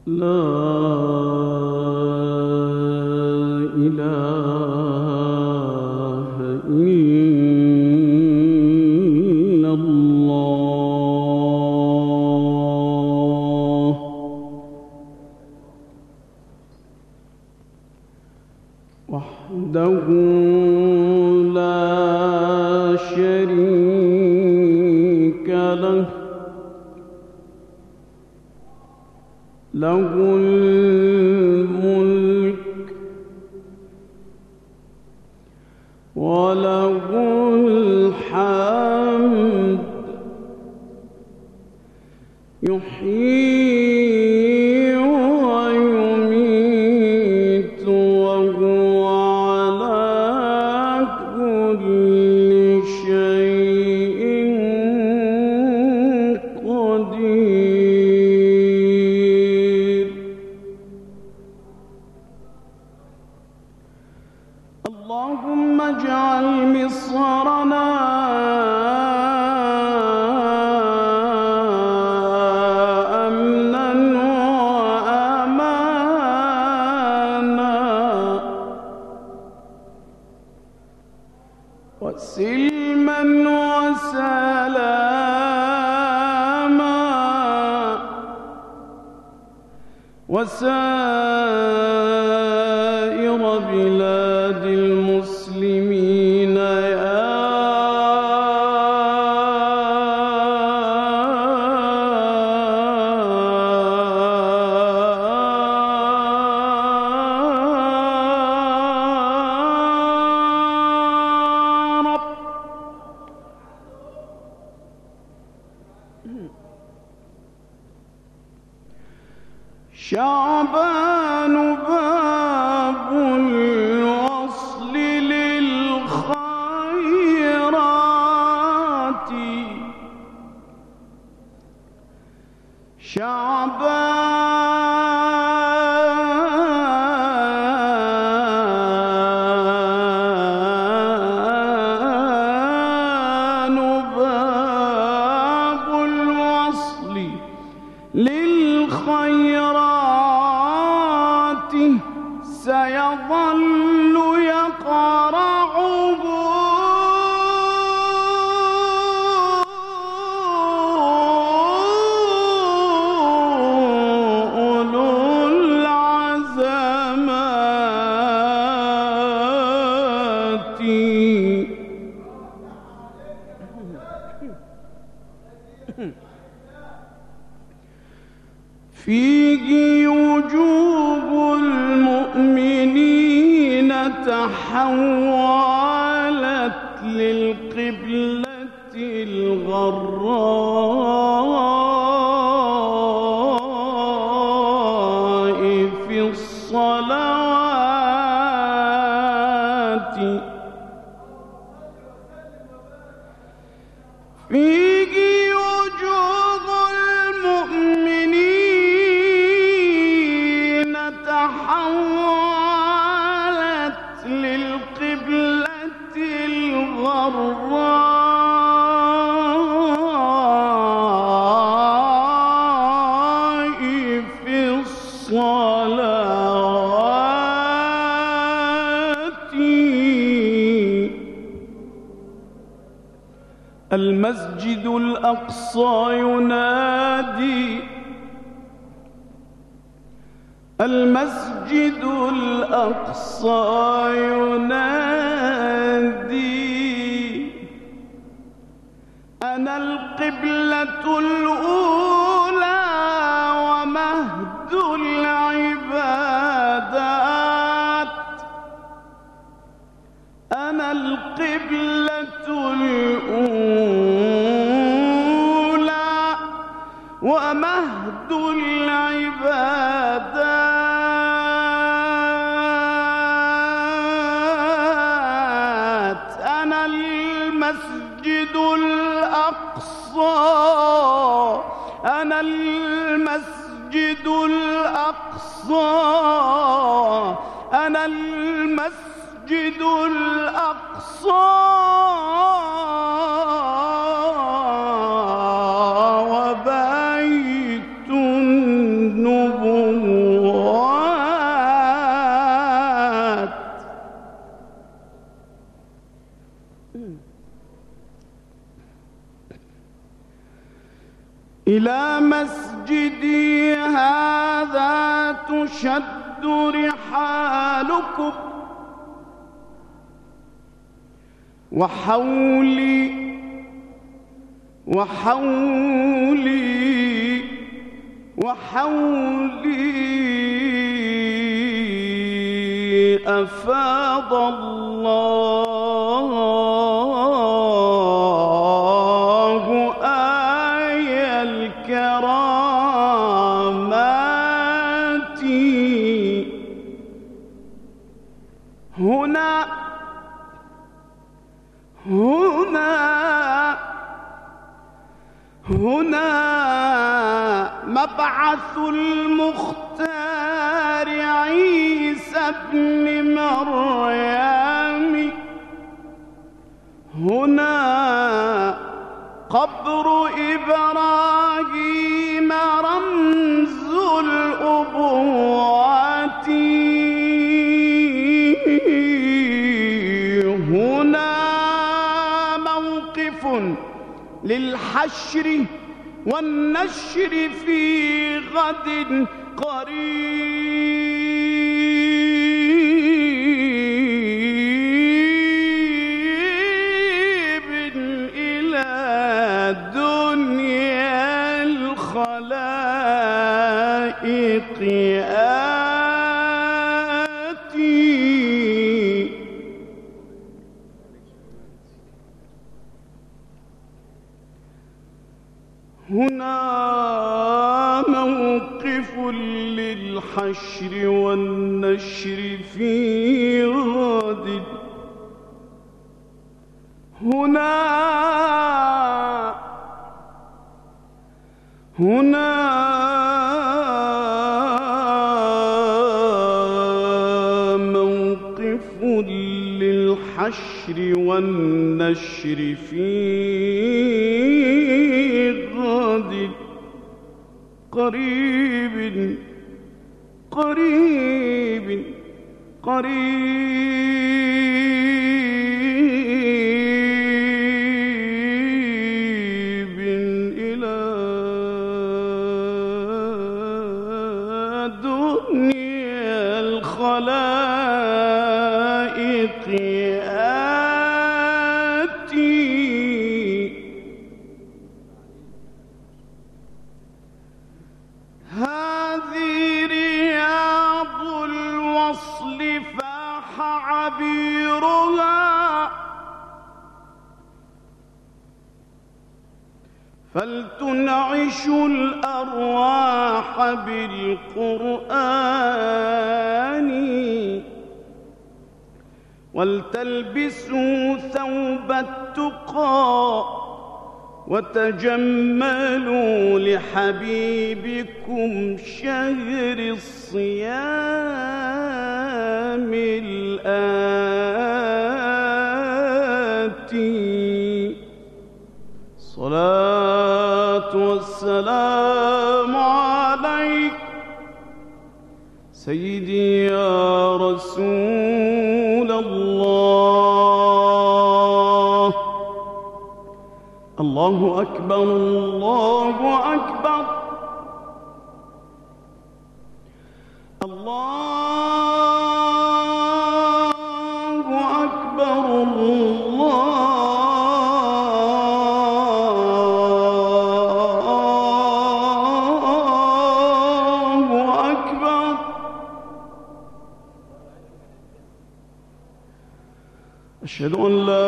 لا إله إلا الله وحده لا شريك له له الملك وله الحمد يحيي ويميت وهو على كل شيء قدير. اللهم اجعل مصرنا أمنا وأمانا وسلما وسلاما وسائر بلاد المسلمين يا رب. شعبان باب الوصل للخيرات شعبان باب الوصل للخيرات سيظل يقرعه أولو العزمات فيه وجوه المؤمنين تحولت للقبلة الغراء في الصلوات فيه وجوه المؤمنين تحولت للقبلة الغراء في الصلوات. المسجد الأقصى ينادي المسجد الأقصى ينادي أنا القبلة الأولى ومهد العبادات أنا القبلة الأولى ومهد العبادات أنا المسجد الأقصى أنا المسجد الأقصى أنا المسجد الأقصى وبيت النبوة إلى مسجدي هذا تشد رحالكم وحولي أفاض الله آي الكرامات هنا مبعث المختار عيسى ابن مريم، هنا قبر إبراهيم رمز الأبوات، هنا موقف للحشر والنشر في غد قريب إلى دنيا الخلائق آتي. هنا موقف للحشر والنشر في غد، هنا موقف للحشر والنشر في غد قريب إلى دنيا الخلائق آتي. هذه رياض الوصل فاح عبيرها، فلتنعش الأرواح بالقرآن، ولتلبسوا ثوب التقى وتجملوا لحبيبكم شهر الصيام الآتي. الصلاة والسلام عليك سيدي يا رسول الله. الله أكبر الله أكبر الله أكبر الله أكبر. أشهد أن لا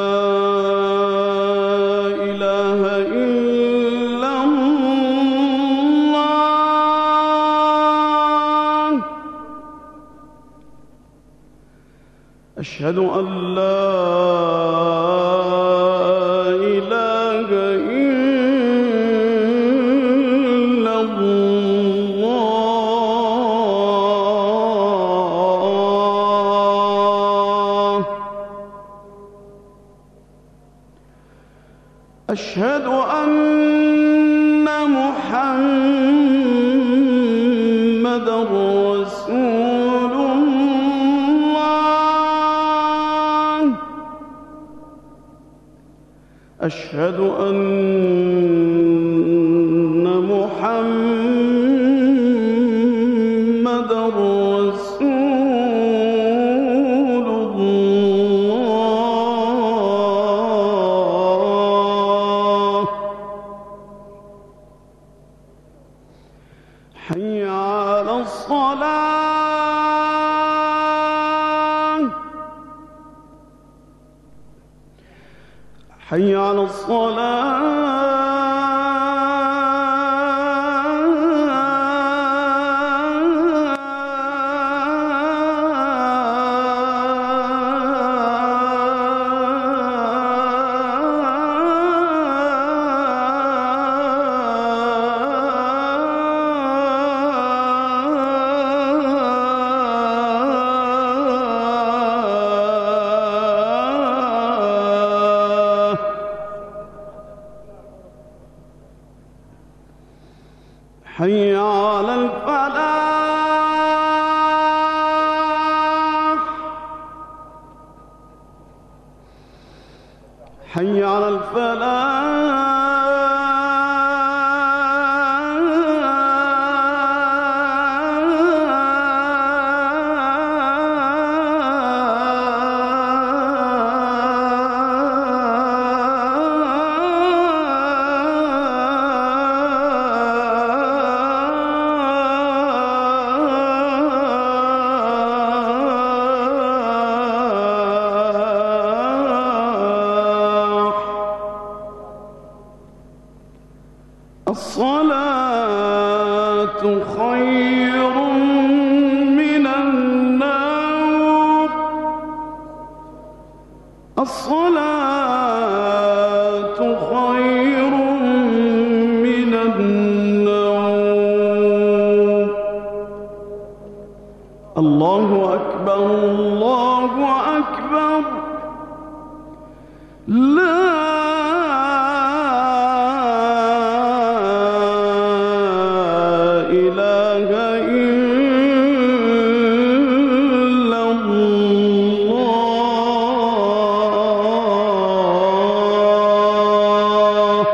أشهد أن لا إله إلا الله. أشهد أن محمدًا رسول الله. أشهد أن محمدًا رسول الله. حي على الصلاة. حي على الصلاة. حي على الفلاح. حي على الفلاح. الصلاة خير من النوم. الصلاة خير من النوم. الله أكبر الله أكبر. لا إله إلا الله.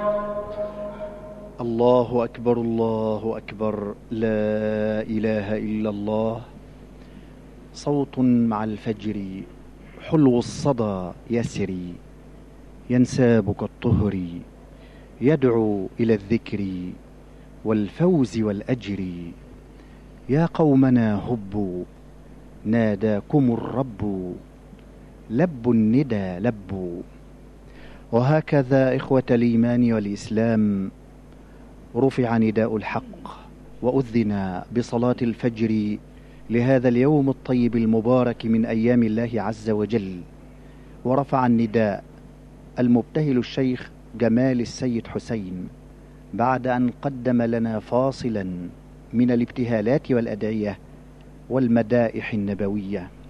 الله أكبر الله أكبر. لا إله إلا الله. صوت مع الفجر حلو الصدى يسري، ينساب كالطهر يدعو إلى الذكر والفوز والأجر. يا قومنا هبوا ناداكم الرب، لبوا الندى لبوا. وهكذا إخوة الإيمان والإسلام رفع نداء الحق وأذن بصلاة الفجر لهذا اليوم الطيب المبارك من أيام الله عز وجل. ورفع النداء المبتهل الشيخ جمال السيد حسين بعد أن قدم لنا فاصلا من الابتهالات والأدعية والمدائح النبوية.